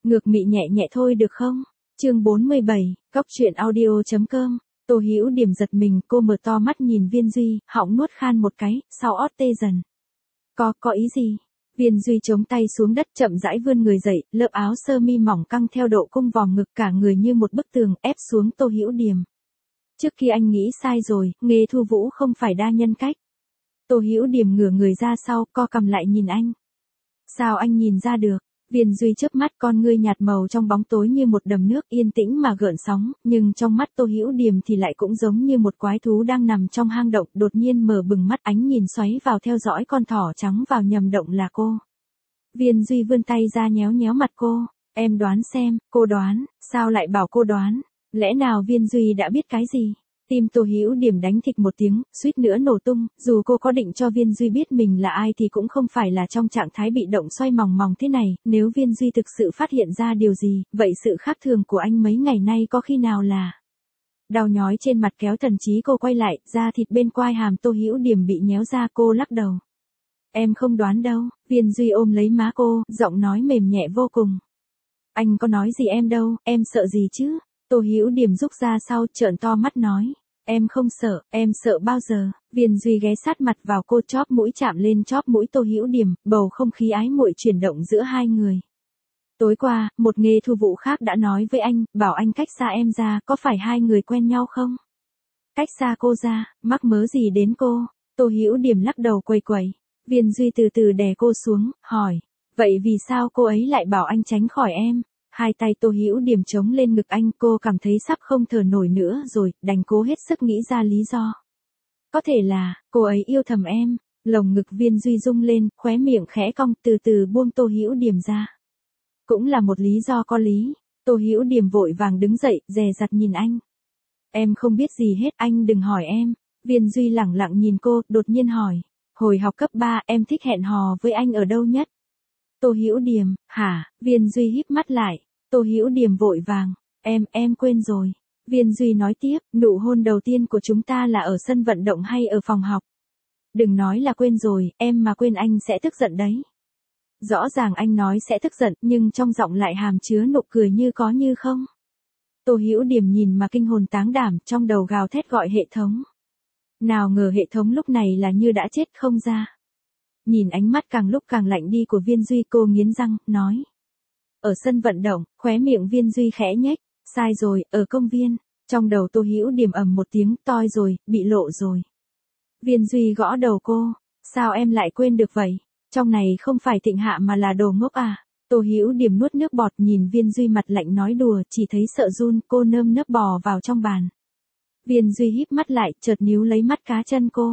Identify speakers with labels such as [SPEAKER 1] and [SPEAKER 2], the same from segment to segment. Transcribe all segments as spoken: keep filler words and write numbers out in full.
[SPEAKER 1] Ngược mị nhẹ nhẹ thôi được không? Chương bốn mươi bảy, Cóc truyện audio.com. Tô Hữu Điểm giật mình, cô mở to mắt nhìn Viên Duy, họng nuốt khan một cái, sau ót tê dần. Có, có ý gì? Viên Duy chống tay xuống đất chậm rãi vươn người dậy, lớp áo sơ mi mỏng căng theo độ cung vòm ngực cả người như một bức tường ép xuống Tô Hữu Điểm. Trước khi anh nghĩ sai rồi, Nghê Thu Vũ không phải đa nhân cách. Tô Hữu Điểm ngửa người ra sau, co cằm lại nhìn anh. Sao anh nhìn ra được? Viên Duy chớp mắt, con ngươi nhạt màu trong bóng tối như một đầm nước yên tĩnh mà gợn sóng, nhưng trong mắt Tô Hữu Điểm thì lại cũng giống như một quái thú đang nằm trong hang động, đột nhiên mở bừng mắt, ánh nhìn xoáy vào theo dõi con thỏ trắng vào nhầm động là cô. Viên Duy vươn tay ra nhéo nhéo mặt cô, em đoán xem. Cô đoán? Sao lại bảo cô đoán? Lẽ nào Viên Duy đã biết cái gì? Tim Tô Hữu Điểm đánh thịch một tiếng, suýt nữa nổ tung, dù cô có định cho Viên Duy biết mình là ai thì cũng không phải là trong trạng thái bị động xoay mòng mòng thế này, nếu Viên Duy thực sự phát hiện ra điều gì, vậy sự khác thường của anh mấy ngày nay có khi nào là... Đau nhói trên mặt kéo thần trí cô quay lại, da thịt bên quai hàm Tô Hữu Điểm bị nhéo ra, cô lắc đầu. Em không đoán đâu. Viên Duy ôm lấy má cô, giọng nói mềm nhẹ vô cùng. Anh có nói gì em đâu, em sợ gì chứ? Tô Hữu Điểm rúc ra sau, trợn to mắt nói. Em không sợ, em sợ bao giờ? Viên Duy ghé sát mặt vào cô, chóp mũi chạm lên chóp mũi Tô Hữu Điểm, bầu không khí ái muội chuyển động giữa hai người. Tối qua, một Nghê Thu Vũ khác đã nói với anh, bảo anh cách xa em ra, có phải hai người quen nhau không? Cách xa cô ra, mắc mớ gì đến cô? Tô Hữu Điểm lắc đầu quầy quầy. Viên Duy từ từ đè cô xuống, hỏi. Vậy vì sao cô ấy lại bảo anh tránh khỏi em? Hai tay Tô Hữu Điểm chống lên ngực anh, cô cảm thấy sắp không thở nổi nữa rồi, đành cố hết sức nghĩ ra lý do. Có thể là, cô ấy yêu thầm em. Lồng ngực Viên Duy rung lên, khóe miệng khẽ cong, từ từ buông Tô Hữu Điểm ra. Cũng là một lý do có lý. Tô Hữu Điểm vội vàng đứng dậy, dè dặt nhìn anh. Em không biết gì hết, anh đừng hỏi em. Viên Duy lẳng lặng nhìn cô, đột nhiên hỏi. Hồi học cấp ba, em thích hẹn hò với anh ở đâu nhất? Tô Hữu Điểm, hả? Viên Duy híp mắt lại. Tô Hữu Điểm vội vàng. Em, em quên rồi. Viên Duy nói tiếp, nụ hôn đầu tiên của chúng ta là ở sân vận động hay ở phòng học? Đừng nói là quên rồi, em mà quên anh sẽ tức giận đấy. Rõ ràng anh nói sẽ tức giận, nhưng trong giọng lại hàm chứa nụ cười như có như không. Tô Hữu Điểm nhìn mà kinh hồn táng đảm, trong đầu gào thét gọi hệ thống. Nào ngờ hệ thống lúc này là như đã chết không ra. Nhìn ánh mắt càng lúc càng lạnh đi của Viên Duy, cô nghiến răng, nói. Ở sân vận động, khóe miệng Viên Duy khẽ nhếch. Sai rồi, ở công viên. Trong đầu Tô Hữu Điểm ầm một tiếng, toi rồi, bị lộ rồi. Viên Duy gõ đầu cô. Sao em lại quên được vậy? Trong này không phải Thịnh Hạ mà là đồ ngốc à? Tô Hữu Điểm nuốt nước bọt, nhìn Viên Duy mặt lạnh nói đùa, chỉ thấy sợ run, cô nơm nớp bò vào trong bàn. Viên Duy híp mắt lại, chợt níu lấy mắt cá chân cô.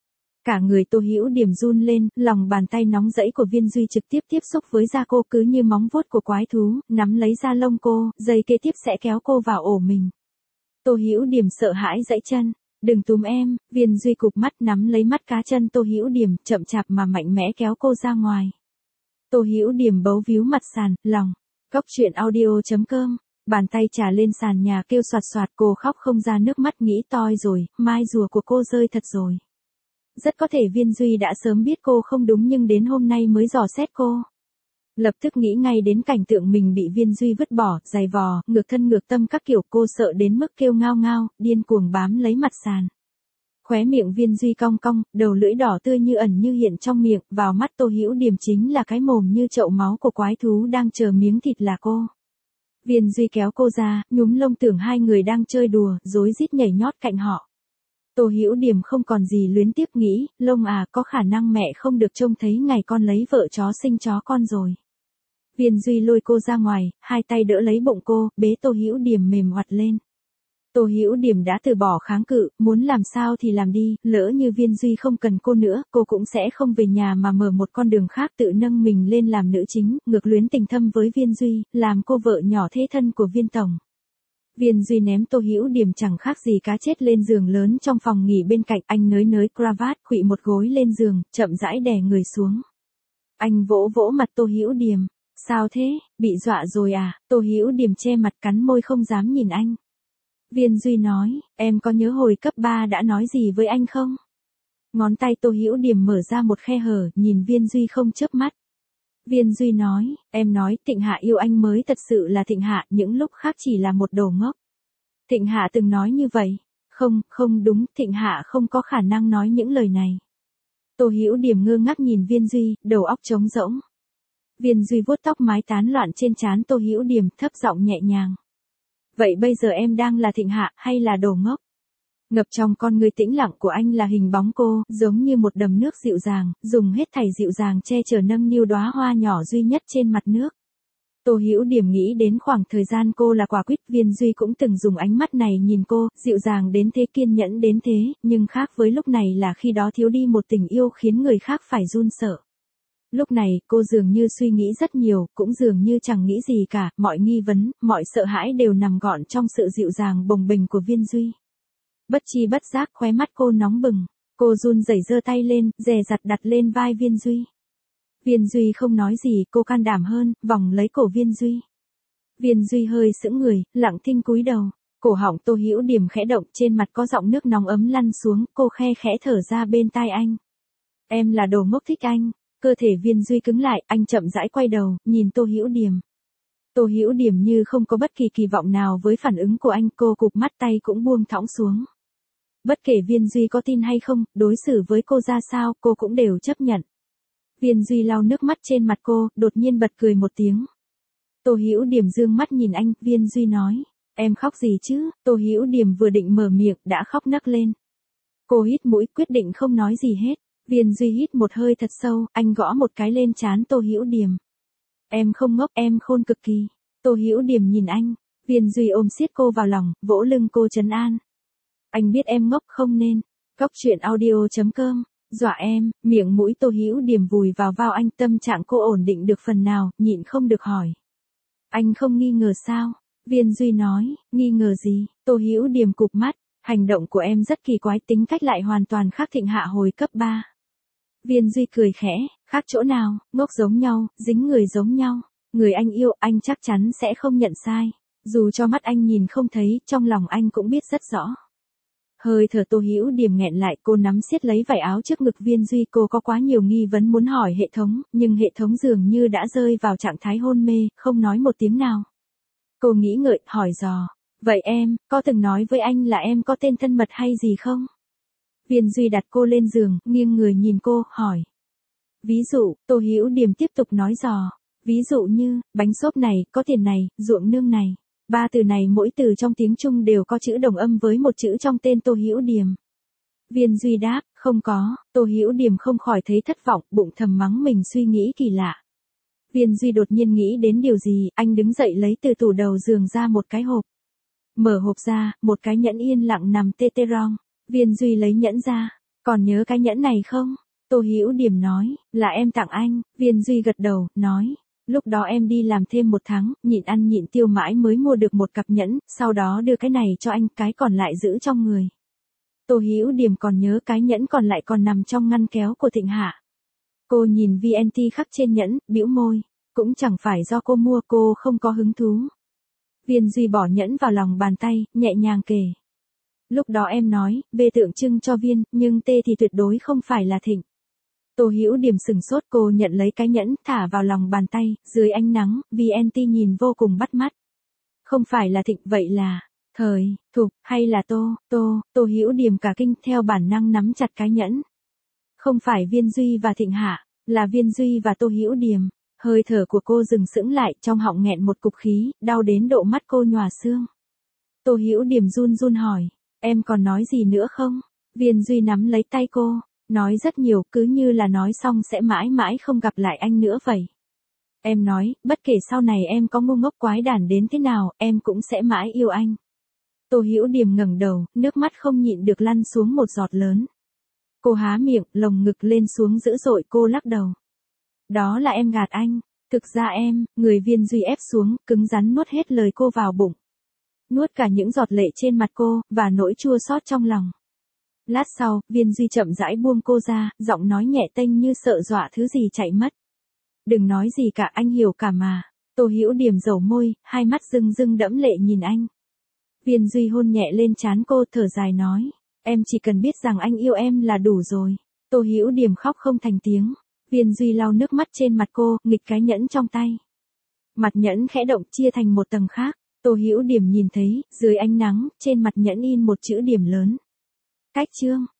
[SPEAKER 1] Cả người Tô Hữu Điểm run lên, lòng bàn tay nóng rẫy của Viên Duy trực tiếp tiếp xúc với da cô cứ như móng vuốt của quái thú, nắm lấy da lông cô, giây kế tiếp sẽ kéo cô vào ổ mình. Tô Hữu Điểm sợ hãi giãy chân. Đừng túm em. Viên Duy cụp mắt nắm lấy mắt cá chân Tô Hữu Điểm, chậm chạp mà mạnh mẽ kéo cô ra ngoài. Tô Hữu Điểm bấu víu mặt sàn, lòng. Cóc truyện audio.com. Bàn tay trà lên sàn nhà kêu soạt soạt, cô khóc không ra nước mắt, nghĩ toi rồi, mai rùa của cô rơi thật rồi. Rất có thể Viên Duy đã sớm biết cô không đúng nhưng đến hôm nay mới dò xét cô. Lập tức nghĩ ngay đến cảnh tượng mình bị Viên Duy vứt bỏ, giày vò, ngược thân ngược tâm các kiểu, cô sợ đến mức kêu ngao ngao, điên cuồng bám lấy mặt sàn. Khóe miệng Viên Duy cong cong, đầu lưỡi đỏ tươi như ẩn như hiện trong miệng, vào mắt Tô Hữu Điểm chính là cái mồm như chậu máu của quái thú đang chờ miếng thịt là cô. Viên Duy kéo cô ra, nhúm lông, tưởng hai người đang chơi đùa, rối rít nhảy nhót cạnh họ. Tô Hữu Điểm không còn gì luyến tiếc, nghĩ, lông à, có khả năng mẹ không được trông thấy ngày con lấy vợ chó sinh chó con rồi. Viên Duy lôi cô ra ngoài, hai tay đỡ lấy bụng cô, bế Tô Hữu Điểm mềm oặt lên. Tô Hữu Điểm đã từ bỏ kháng cự, muốn làm sao thì làm đi, lỡ như Viên Duy không cần cô nữa, cô cũng sẽ không về nhà mà mở một con đường khác, tự nâng mình lên làm nữ chính, ngược luyến tình thâm với Viên Duy, làm cô vợ nhỏ thế thân của Viên tổng. Viên Duy ném Tô Hữu Điểm chẳng khác gì cá chết lên giường lớn trong phòng nghỉ bên cạnh, anh nới nới cravat, khuỵu một gối lên giường, chậm rãi đè người xuống. Anh vỗ vỗ mặt Tô Hữu Điểm. Sao thế, bị dọa rồi à? Tô Hữu Điểm che mặt cắn môi không dám nhìn anh. Viên Duy nói, em có nhớ hồi cấp ba đã nói gì với anh không? Ngón tay Tô Hữu Điểm mở ra một khe hở, nhìn Viên Duy không chớp mắt. Viên Duy nói, em nói Thịnh Hạ yêu anh mới thật sự là Thịnh Hạ, những lúc khác chỉ là một đồ ngốc. Thịnh Hạ từng nói như vậy. Không, không đúng, Thịnh Hạ không có khả năng nói những lời này. Tô Hữu Điểm ngơ ngác nhìn Viên Duy, đầu óc trống rỗng. Viên Duy vuốt tóc mái tán loạn trên trán Tô Hữu Điểm, thấp giọng nhẹ nhàng. Vậy bây giờ em đang là Thịnh Hạ hay là đồ ngốc? Ngập trong con người tĩnh lặng của anh là hình bóng cô, giống như một đầm nước dịu dàng, dùng hết thảy dịu dàng che chở nâng niu đóa hoa nhỏ duy nhất trên mặt nước. Tô Hữu Điểm nghĩ đến khoảng thời gian cô là quả quýt, Viên Duy cũng từng dùng ánh mắt này nhìn cô, dịu dàng đến thế, kiên nhẫn đến thế, nhưng khác với lúc này là khi đó thiếu đi một tình yêu khiến người khác phải run sợ. Lúc này, cô dường như suy nghĩ rất nhiều, cũng dường như chẳng nghĩ gì cả, mọi nghi vấn, mọi sợ hãi đều nằm gọn trong sự dịu dàng bồng bềnh của Viên Duy. Bất chi bất giác khóe mắt cô nóng bừng, cô run rẩy giơ tay lên, dè dặt đặt lên vai Viên Duy. Viên Duy không nói gì, cô can đảm hơn, vòng lấy cổ Viên Duy. Viên Duy hơi sững người, lặng thinh cúi đầu, cổ họng Tô Hữu Điểm khẽ động, trên mặt có giọng nước nóng ấm lăn xuống, cô khe khẽ thở ra bên tai anh. Em là đồ ngốc thích anh. Cơ thể Viên Duy cứng lại, anh chậm rãi quay đầu, nhìn Tô Hữu Điểm. Tô Hữu Điểm như không có bất kỳ kỳ vọng nào với phản ứng của anh, cô cụp mắt, tay cũng buông thõng xuống. Bất kể Viên Duy có tin hay không, đối xử với cô ra sao, cô cũng đều chấp nhận. Viên Duy lau nước mắt trên mặt cô, đột nhiên bật cười một tiếng. Tô Hữu Điểm dương mắt nhìn anh, Viên Duy nói, em khóc gì chứ? Tô Hữu Điểm vừa định mở miệng, đã khóc nấc lên. Cô hít mũi, quyết định không nói gì hết. Viên Duy hít một hơi thật sâu, anh gõ một cái lên trán Tô Hữu Điểm. Em không ngốc, em khôn cực kỳ. Tô Hữu Điểm nhìn anh, Viên Duy ôm siết cô vào lòng, vỗ lưng cô trấn an. Anh biết em ngốc không nên. Cóc truyện audio chấm com, dọa em, miệng mũi Tô Hữu Điểm vùi vào vào anh, tâm trạng cô ổn định được phần nào, nhịn không được hỏi. Anh không nghi ngờ sao? Viên Duy nói, nghi ngờ gì? Tô Hữu Điểm cụp mắt, hành động của em rất kỳ quái, tính cách lại hoàn toàn khác Thịnh Hạ hồi cấp ba. Viên Duy cười khẽ, khác chỗ nào, ngốc giống nhau, dính người giống nhau, người anh yêu, anh chắc chắn sẽ không nhận sai. Dù cho mắt anh nhìn không thấy, trong lòng anh cũng biết rất rõ. Hơi thở Tô Hữu Điểm nghẹn lại, cô nắm siết lấy vải áo trước ngực Viên Duy, cô có quá nhiều nghi vấn muốn hỏi hệ thống, nhưng hệ thống dường như đã rơi vào trạng thái hôn mê, không nói một tiếng nào. Cô nghĩ ngợi, hỏi dò, vậy em, có từng nói với anh là em có tên thân mật hay gì không? Viên Duy đặt cô lên giường, nghiêng người nhìn cô, hỏi. Ví dụ, Tô Hữu Điểm tiếp tục nói dò. Ví dụ như, bánh xốp này, có tiền này, ruộng nương này. Ba từ này mỗi từ trong tiếng Trung đều có chữ đồng âm với một chữ trong tên Tô Hữu Điểm. Viên Duy đáp, không có. Tô Hữu Điểm không khỏi thấy thất vọng, bụng thầm mắng mình suy nghĩ kỳ lạ. Viên Duy đột nhiên nghĩ đến điều gì, anh đứng dậy lấy từ tủ đầu giường ra một cái hộp. Mở hộp ra, một cái nhẫn yên lặng nằm tê tê rong. Viên Duy lấy nhẫn ra, còn nhớ cái nhẫn này không? Tô Hữu Điểm nói, là em tặng anh. Viên Duy gật đầu, nói, lúc đó em đi làm thêm một tháng, nhịn ăn nhịn tiêu mãi mới mua được một cặp nhẫn, sau đó đưa cái này cho anh, cái còn lại giữ trong người. Tô Hữu Điểm còn nhớ cái nhẫn còn lại còn nằm trong ngăn kéo của Thịnh Hạ. Cô nhìn vê en tê khắc trên nhẫn, bĩu môi, cũng chẳng phải do cô mua, cô không có hứng thú. Viên Duy bỏ nhẫn vào lòng bàn tay, nhẹ nhàng kể. Lúc đó em nói, B tượng trưng cho Viên, nhưng T thì tuyệt đối không phải là Thịnh. Tô Hữu Điểm sừng sốt, cô nhận lấy cái nhẫn, thả vào lòng bàn tay, dưới ánh nắng, vê en tê nhìn vô cùng bắt mắt. Không phải là Thịnh, vậy là, Thời, Thục, hay là Tô, Tô, Tô Hữu Điểm cả kinh, theo bản năng nắm chặt cái nhẫn. Không phải Viên Duy và Thịnh Hạ, là Viên Duy và Tô Hữu Điểm. Hơi thở của cô dừng sững lại, trong họng nghẹn một cục khí, đau đến độ mắt cô nhòa xương. Tô Hữu Điểm run run hỏi, em còn nói gì nữa không? Viên Duy nắm lấy tay cô, nói rất nhiều, cứ như là nói xong sẽ mãi mãi không gặp lại anh nữa vậy. Em nói, bất kể sau này em có ngu ngốc quái đản đến thế nào, em cũng sẽ mãi yêu anh. Tô Hữu Điểm ngẩng đầu, nước mắt không nhịn được lăn xuống một giọt lớn. Cô há miệng, lồng ngực lên xuống dữ dội, cô lắc đầu. Đó là em gạt anh, thực ra em, người Viên Duy ép xuống, cứng rắn nuốt hết lời cô vào bụng. Nuốt cả những giọt lệ trên mặt cô, và nỗi chua xót trong lòng. Lát sau, Viên Duy chậm rãi buông cô ra, giọng nói nhẹ tênh như sợ dọa thứ gì chạy mất. Đừng nói gì cả, anh hiểu cả mà. Tô Hữu Điểm dầu môi, hai mắt rưng rưng đẫm lệ nhìn anh. Viên Duy hôn nhẹ lên trán cô, thở dài nói, em chỉ cần biết rằng anh yêu em là đủ rồi. Tô Hữu Điểm khóc không thành tiếng. Viên Duy lau nước mắt trên mặt cô, nghịch cái nhẫn trong tay. Mặt nhẫn khẽ động chia thành một tầng khác. Tô Hữu Điểm nhìn thấy, dưới ánh nắng, trên mặt nhẫn in một chữ điểm lớn. Cách chương.